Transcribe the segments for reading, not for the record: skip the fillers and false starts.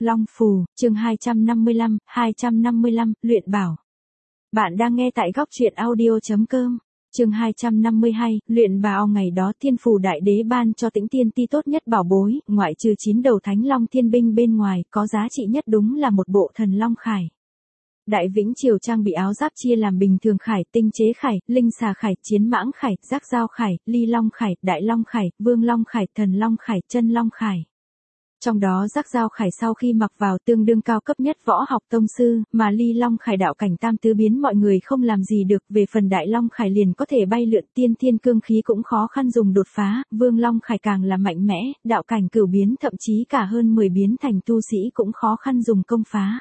Long Phù, chương 255, luyện bảo. Bạn đang nghe tại góc truyện audio.com. Chương 252, luyện bảo. Ngày đó Thiên Phù Đại Đế ban cho Tĩnh Tiên Ti tốt nhất bảo bối, ngoại trừ 9 đầu Thánh Long Thiên binh bên ngoài, có giá trị nhất đúng là một bộ Thần Long Khải. Đại Vĩnh Triều trang bị áo giáp chia làm bình thường khải, tinh chế khải, linh xà khải, chiến mãng khải, giác dao khải, ly long khải, đại long khải, vương long khải, thần long khải, chân long khải. Trong đó giác dao khải sau khi mặc vào tương đương cao cấp nhất võ học tông sư, mà ly long khải đạo cảnh tam tứ biến mọi người không làm gì được, về phần đại long khải liền có thể bay lượn, tiên thiên cương khí cũng khó khăn dùng đột phá, vương long khải càng là mạnh mẽ, đạo cảnh cửu biến thậm chí cả hơn 10 biến thành tu sĩ cũng khó khăn dùng công phá.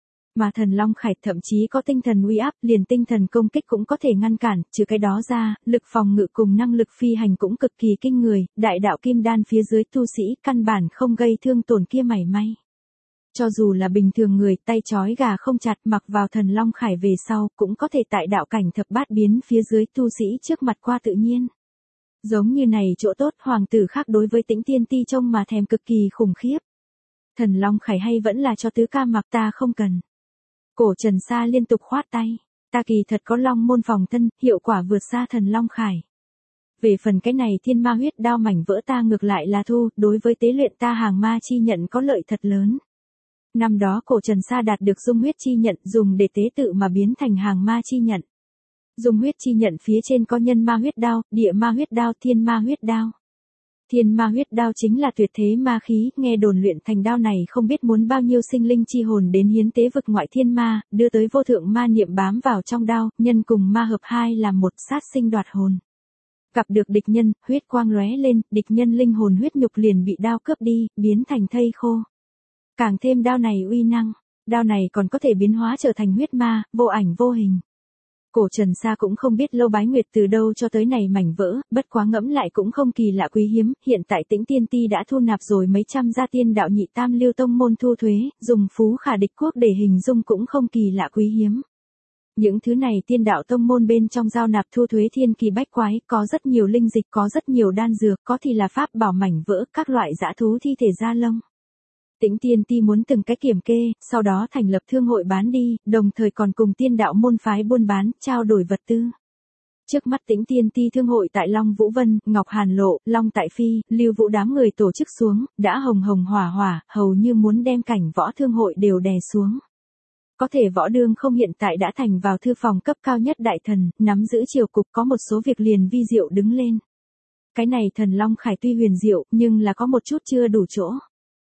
Mà thần long khải thậm chí có tinh thần uy áp, liền tinh thần công kích cũng có thể ngăn cản, trừ cái đó ra, lực phòng ngự cùng năng lực phi hành cũng cực kỳ kinh người, đại đạo kim đan phía dưới tu sĩ căn bản không gây thương tổn kia mảy may. Cho dù là bình thường người tay trói gà không chặt mặc vào thần long khải về sau cũng có thể tại đạo cảnh thập bát biến phía dưới tu sĩ trước mặt qua tự nhiên. Giống như này chỗ tốt hoàng tử khác đối với Tĩnh Tiên Ti trông mà thèm cực kỳ khủng khiếp. Thần long khải hay vẫn là cho tứ ca mặc, ta không cần. Cổ Trần Sa liên tục khoát tay, ta kỳ thật có long môn phòng thân, hiệu quả vượt xa thần long khải. Về phần cái này thiên ma huyết đao mảnh vỡ ta ngược lại là thu, đối với tế luyện ta hàng ma chi nhận có lợi thật lớn. Năm đó Cổ Trần Sa đạt được dung huyết chi nhận dùng để tế tự mà biến thành hàng ma chi nhận. Dung huyết chi nhận phía trên có nhân ma huyết đao, địa ma huyết đao, thiên ma huyết đao. Thiên ma huyết đao chính là tuyệt thế ma khí, nghe đồn luyện thành đao này không biết muốn bao nhiêu sinh linh chi hồn đến hiến tế vực ngoại thiên ma, đưa tới vô thượng ma niệm bám vào trong đao, nhân cùng ma hợp hai làm một, sát sinh đoạt hồn. Gặp được địch nhân, huyết quang lóe lên, địch nhân linh hồn huyết nhục liền bị đao cướp đi, biến thành thây khô. Càng thêm đao này uy năng, đao này còn có thể biến hóa trở thành huyết ma, vô ảnh vô hình. Cổ Trần Sa cũng không biết Lâu Bái Nguyệt từ đâu cho tới này mảnh vỡ, bất quá ngẫm lại cũng không kỳ lạ quý hiếm, hiện tại Tĩnh Tiên Ti đã thu nạp rồi mấy trăm gia tiên đạo nhị tam lưu tông môn thu thuế, dùng phú khả địch quốc để hình dung cũng không kỳ lạ quý hiếm. Những thứ này tiên đạo tông môn bên trong giao nạp thu thuế thiên kỳ bách quái, có rất nhiều linh dịch, có rất nhiều đan dược, có thì là pháp bảo mảnh vỡ, các loại dã thú thi thể da lông. Tĩnh Tiên Ti muốn từng cái kiểm kê, sau đó thành lập thương hội bán đi, đồng thời còn cùng tiên đạo môn phái buôn bán, trao đổi vật tư. Trước mắt Tĩnh Tiên Ti thương hội tại Long Vũ Vân, Ngọc Hàn Lộ, Long Tại Phi, Lưu Vũ đám người tổ chức xuống, đã hồng hồng hỏa hỏa, hầu như muốn đem cảnh võ thương hội đều đè xuống. Có thể Võ Đương không hiện tại đã thành vào thư phòng cấp cao nhất đại thần, nắm giữ triều cục, có một số việc liền vi diệu đứng lên. Cái này thần Long Khải tuy huyền diệu, nhưng là có một chút chưa đủ chỗ.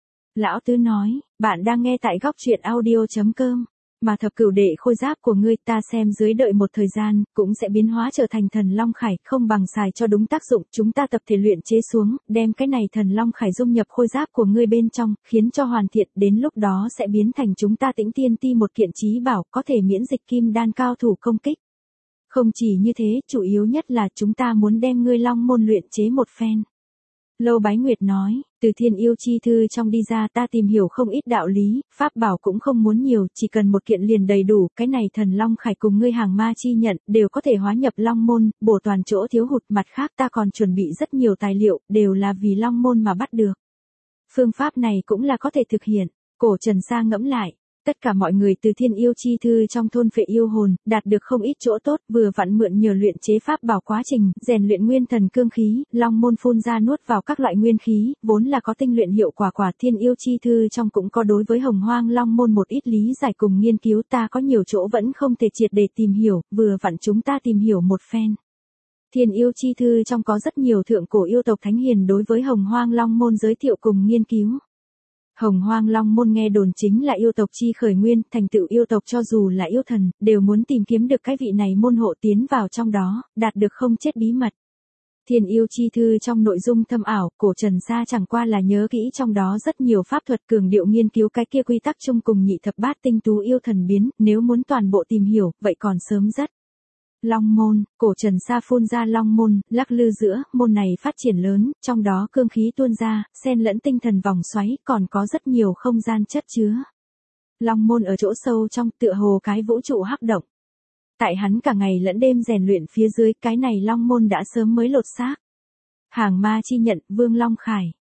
Lão Tứ nói, bạn đang nghe tại góc truyện audio.com, mà thập cửu đệ khôi giáp của ngươi ta xem dưới đợi một thời gian, cũng sẽ biến hóa trở thành thần Long Khải, không bằng xài cho đúng tác dụng, chúng ta tập thể luyện chế xuống, đem cái này thần Long Khải dung nhập khôi giáp của ngươi bên trong, khiến cho hoàn thiện, đến lúc đó sẽ biến thành chúng ta Tĩnh Tiên Ti một kiện chí bảo, có thể miễn dịch kim đan cao thủ công kích. Không chỉ như thế, chủ yếu nhất là chúng ta muốn đem ngươi long môn luyện chế một phen. Lâu Bái Nguyệt nói, từ Thiên Yêu Chi Thư trong đi ra ta tìm hiểu không ít đạo lý, pháp bảo cũng không muốn nhiều, chỉ cần một kiện liền đầy đủ, cái này thần Long Khải cùng ngươi hàng ma chi nhận, đều có thể hóa nhập Long Môn, bổ toàn chỗ thiếu hụt, mặt khác ta còn chuẩn bị rất nhiều tài liệu, đều là vì Long Môn mà bắt được. Phương pháp này cũng là có thể thực hiện, Cổ Trần Sa ngẫm lại. Tất cả mọi người từ Thiên Yêu Chi Thư trong thôn phệ yêu hồn, đạt được không ít chỗ tốt, vừa vặn mượn nhờ luyện chế pháp bảo quá trình, rèn luyện nguyên thần cương khí, long môn phun ra nuốt vào các loại nguyên khí, vốn là có tinh luyện hiệu quả. Thiên Yêu Chi Thư trong cũng có đối với Hồng Hoang long môn một ít lý giải cùng nghiên cứu, ta có nhiều chỗ vẫn không thể triệt để tìm hiểu, vừa vặn chúng ta tìm hiểu một phen. Thiên Yêu Chi Thư trong có rất nhiều thượng cổ yêu tộc thánh hiền đối với Hồng Hoang long môn giới thiệu cùng nghiên cứu. Hồng Hoang Long Môn nghe đồn chính là yêu tộc chi khởi nguyên, thành tựu yêu tộc cho dù là yêu thần, đều muốn tìm kiếm được cái vị này môn hộ tiến vào trong đó, đạt được không chết bí mật. Thiên Yêu Chi Thư trong nội dung thâm ảo, Cổ Trần Sa chẳng qua là nhớ kỹ trong đó rất nhiều pháp thuật cường điệu nghiên cứu cái kia quy tắc chung cùng nhị thập bát tinh tú yêu thần biến, nếu muốn toàn bộ tìm hiểu, vậy còn sớm rất. Long môn, Cổ Trần Sa phun ra long môn, lắc lư giữa, môn này phát triển lớn, trong đó cương khí tuôn ra, xen lẫn tinh thần vòng xoáy, còn có rất nhiều không gian chất chứa. Long môn ở chỗ sâu trong, tựa hồ cái vũ trụ hắc động. Tại hắn cả ngày lẫn đêm rèn luyện phía dưới, cái này long môn đã sớm mới lột xác. Hàng ma chi nhận, Vương Long Khải.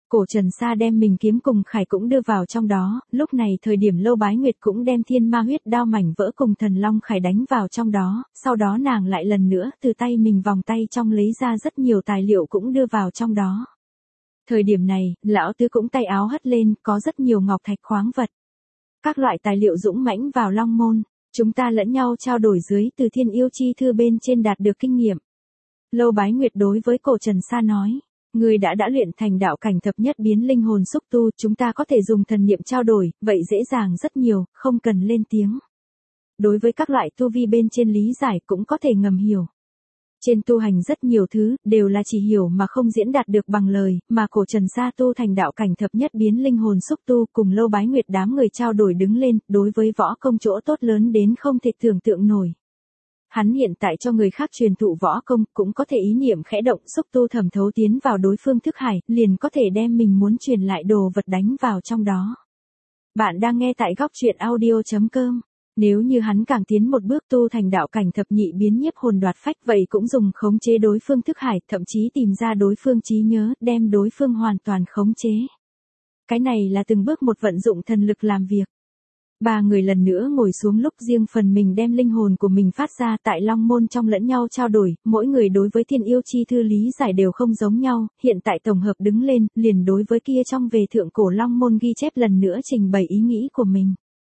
Cổ Trần Sa đem mình kiếm cùng khải cũng đưa vào trong đó, lúc này thời điểm Lâu Bái Nguyệt cũng đem thiên ma huyết đao mảnh vỡ cùng thần long khải đánh vào trong đó, sau đó nàng lại lần nữa từ tay mình vòng tay trong lấy ra rất nhiều tài liệu cũng đưa vào trong đó. Thời điểm này, lão tứ cũng tay áo hất lên, có rất nhiều ngọc thạch khoáng vật. Các loại tài liệu dũng mãnh vào long môn, chúng ta lẫn nhau trao đổi dưới từ thiên yêu chi thư bên trên đạt được kinh nghiệm. Lâu Bái Nguyệt đối với Cổ Trần Sa nói. Người đã luyện thành đạo cảnh thập nhất biến linh hồn xúc tu, chúng ta có thể dùng thần niệm trao đổi, vậy dễ dàng rất nhiều, không cần lên tiếng. Đối với các loại tu vi bên trên lý giải cũng có thể ngầm hiểu. Trên tu hành rất nhiều thứ, đều là chỉ hiểu mà không diễn đạt được bằng lời, mà Cổ Trần Sa tu thành đạo cảnh thập nhất biến linh hồn xúc tu cùng Lâu Bái Nguyệt đám người trao đổi đứng lên, đối với võ công chỗ tốt lớn đến không thể tưởng tượng nổi. Hắn hiện tại cho người khác truyền thụ võ công, cũng có thể ý niệm khẽ động xúc tu thẩm thấu tiến vào đối phương thức hải, liền có thể đem mình muốn truyền lại đồ vật đánh vào trong đó. Bạn đang nghe tại góc truyện audio.com. Nếu như hắn càng tiến một bước tu thành đạo cảnh thập nhị biến nhiếp hồn đoạt phách, vậy cũng dùng khống chế đối phương thức hải, thậm chí tìm ra đối phương trí nhớ, đem đối phương hoàn toàn khống chế. Cái này là từng bước một vận dụng thần lực làm việc. Ba người lần nữa ngồi xuống lúc riêng phần mình đem linh hồn của mình phát ra tại long môn trong lẫn nhau trao đổi, mỗi người đối với thiên yêu chi thư lý giải đều không giống nhau, hiện tại tổng hợp đứng lên, liền đối với kia trong về thượng cổ long môn ghi chép lần nữa trình bày ý nghĩ của mình.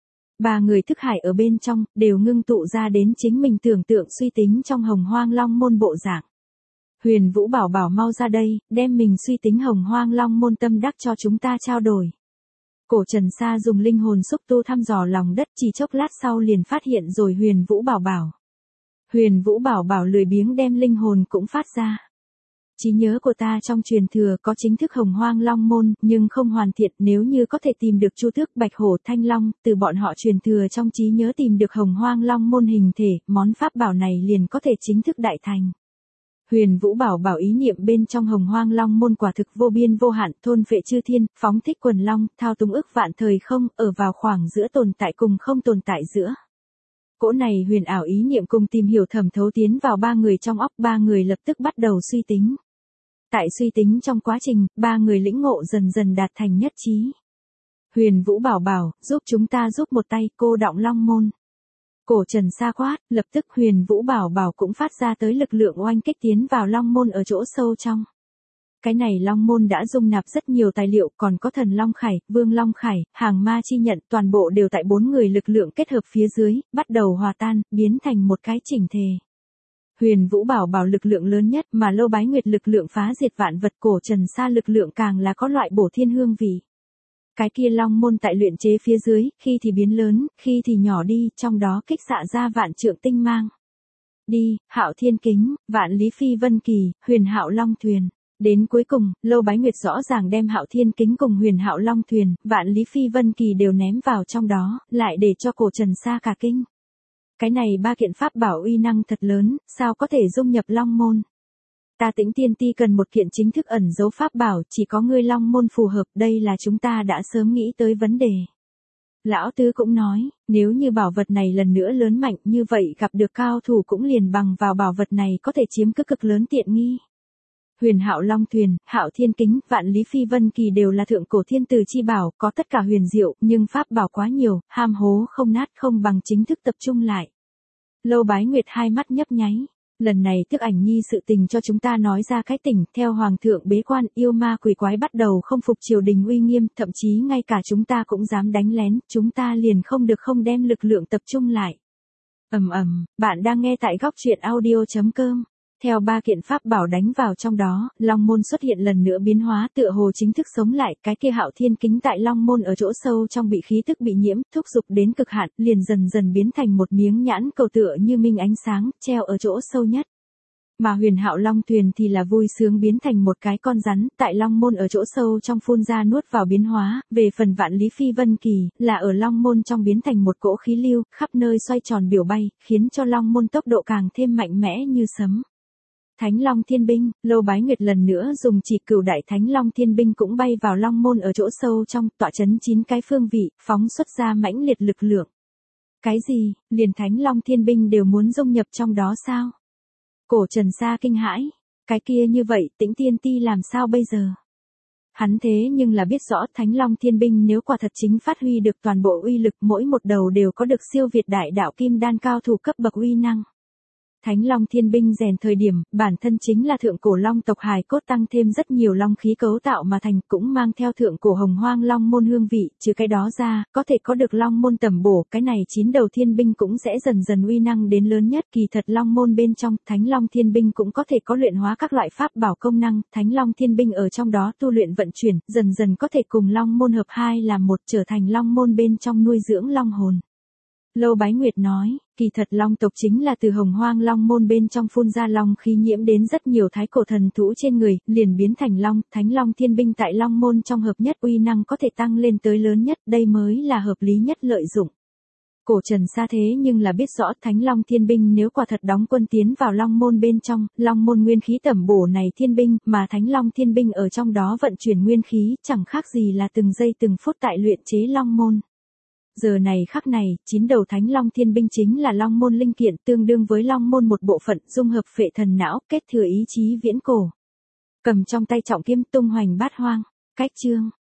Ba người thức hải ở bên trong, đều ngưng tụ ra đến chính mình tưởng tượng suy tính trong hồng hoang long môn bộ dạng. Huyền Vũ bảo bảo mau ra đây, đem mình suy tính hồng hoang long môn tâm đắc cho chúng ta trao đổi. Cổ Trần Sa dùng linh hồn xúc tu thăm dò lòng đất, chỉ chốc lát sau liền phát hiện rồi Huyền Vũ bảo bảo. Huyền Vũ bảo bảo lười biếng đem linh hồn cũng phát ra. Trí nhớ của ta trong truyền thừa có chính thức hồng hoang long môn, nhưng không hoàn thiện, nếu như có thể tìm được Chu Tước, Bạch Hổ, Thanh Long, từ bọn họ truyền thừa trong trí nhớ tìm được hồng hoang long môn hình thể, món pháp bảo này liền có thể chính thức đại thành. Huyền Vũ bảo bảo ý niệm bên trong hồng hoang long môn quả thực vô biên vô hạn, thôn phệ chư thiên, phóng thích quần long, thao túng ức vạn thời không, ở vào khoảng giữa tồn tại cùng không tồn tại giữa. Cỗ này huyền ảo ý niệm cùng tìm hiểu thẩm thấu tiến vào ba người trong óc, ba người lập tức bắt đầu suy tính. Tại suy tính trong quá trình, ba người lĩnh ngộ dần dần đạt thành nhất trí. Huyền Vũ bảo bảo, giúp chúng ta giúp một tay, cô đọng long môn. Cổ Trần Sa quát, lập tức Huyền Vũ bảo bảo cũng phát ra tới lực lượng oanh kích tiến vào long môn ở chỗ sâu trong. Cái này long môn đã dung nạp rất nhiều tài liệu, còn có thần long khải, vương long khải, hàng ma chi nhận, toàn bộ đều tại bốn người lực lượng kết hợp phía dưới, bắt đầu hòa tan, biến thành một cái chỉnh thể. Huyền Vũ bảo bảo lực lượng lớn nhất, mà Lâu Bái Nguyệt lực lượng phá diệt vạn vật, Cổ Trần Sa lực lượng càng là có loại bổ thiên hương vị. Cái kia long môn tại luyện chế phía dưới, khi thì biến lớn, khi thì nhỏ đi, trong đó kích xạ ra vạn trượng tinh mang. Đi, Hạo Thiên Kính, Vạn Lý Phi Vân Kỳ, Huyền Hạo Long Thuyền. Đến cuối cùng, Lâu Bái Nguyệt rõ ràng đem Hạo Thiên Kính cùng Huyền Hạo Long Thuyền, Vạn Lý Phi Vân Kỳ đều ném vào trong đó, lại để cho Cổ Trần Sa cả kinh. Cái này ba kiện pháp bảo uy năng thật lớn, sao có thể dung nhập long môn? Ta Tĩnh Tiên Ti cần một kiện chính thức ẩn dấu pháp bảo, chỉ có ngươi long môn phù hợp, đây là chúng ta đã sớm nghĩ tới vấn đề. Lão Tứ cũng nói, nếu như bảo vật này lần nữa lớn mạnh như vậy gặp được cao thủ cũng liền bằng vào bảo vật này có thể chiếm cực lớn tiện nghi. Huyền Hạo Long Thuyền, Hạo Thiên Kính, Vạn Lý Phi Vân Kỳ đều là thượng cổ thiên từ chi bảo, có tất cả huyền diệu, nhưng pháp bảo quá nhiều, ham hố không nát, không bằng chính thức tập trung lại. Lâu Bái Nguyệt hai mắt nhấp nháy. Lần này Tức Ảnh Nhi sự tình cho chúng ta nói ra cái tình, theo hoàng thượng bế quan, yêu ma quỷ quái bắt đầu không phục triều đình uy nghiêm, thậm chí ngay cả chúng ta cũng dám đánh lén, chúng ta liền không được không đem lực lượng tập trung lại. Bạn đang nghe tại góc truyện audio.com. Theo ba kiện pháp bảo đánh vào trong đó, long môn xuất hiện lần nữa biến hóa, tựa hồ chính thức sống lại, cái kia Hạo Thiên Kính tại long môn ở chỗ sâu trong bị khí tức bị nhiễm, thúc dục đến cực hạn, liền dần dần biến thành một miếng nhãn cầu tựa như minh ánh sáng, treo ở chỗ sâu nhất. Mà Huyền Hạo Long Thuyền thì là vui sướng biến thành một cái con rắn, tại long môn ở chỗ sâu trong phun ra nuốt vào biến hóa, về phần Vạn Lý Phi Vân Kỳ, là ở long môn trong biến thành một cỗ khí lưu, khắp nơi xoay tròn biểu bay, khiến cho long môn tốc độ càng thêm mạnh mẽ như sấm. Thánh Long Thiên Binh, Lâu Bái Nguyệt lần nữa dùng chỉ cửu đại Thánh Long Thiên Binh cũng bay vào long môn ở chỗ sâu trong, tọa chấn 9 cái phương vị, phóng xuất ra mãnh liệt lực lượng. Cái gì, liền Thánh Long Thiên Binh đều muốn dung nhập trong đó sao? Cổ Trần Sa kinh hãi, cái kia như vậy, Tĩnh Tiên Ti làm sao bây giờ? Hắn thế nhưng là biết rõ Thánh Long Thiên Binh nếu quả thật chính phát huy được toàn bộ uy lực, mỗi một đầu đều có được siêu việt đại đạo kim đan cao thủ cấp bậc uy năng. Thánh Long Thiên Binh rèn thời điểm, bản thân chính là thượng cổ long tộc hài cốt tăng thêm rất nhiều long khí cấu tạo mà thành, cũng mang theo thượng cổ hồng hoang long môn hương vị, trừ cái đó ra, có thể có được long môn tầm bổ, cái này 9 đầu thiên binh cũng sẽ dần dần uy năng đến lớn nhất. Kỳ thật long môn bên trong, Thánh Long Thiên Binh cũng có thể có luyện hóa các loại pháp bảo công năng, Thánh Long Thiên Binh ở trong đó tu luyện vận chuyển, dần dần có thể cùng long môn hợp hai làm một, trở thành long môn bên trong nuôi dưỡng long hồn. Lâu Bái Nguyệt nói, kỳ thật long tộc chính là từ hồng hoang long môn bên trong phun ra long khí nhiễm đến rất nhiều thái cổ thần thú trên người, liền biến thành long. Thánh Long Thiên Binh tại long môn trong hợp nhất uy năng có thể tăng lên tới lớn nhất, đây mới là hợp lý nhất lợi dụng. Cổ Trần Sa thế nhưng là biết rõ Thánh Long Thiên Binh nếu quả thật đóng quân tiến vào long môn bên trong, long môn nguyên khí tẩm bổ này thiên binh, mà Thánh Long Thiên Binh ở trong đó vận chuyển nguyên khí, chẳng khác gì là từng giây từng phút tại luyện chế long môn. Giờ này khắc này, 9 đầu Thánh Long Thiên Binh chính là long môn linh kiện, tương đương với long môn một bộ phận, dung hợp phệ thần não, kết thừa ý chí viễn cổ. Cầm trong tay trọng kiếm tung hoành bát hoang. Cách chương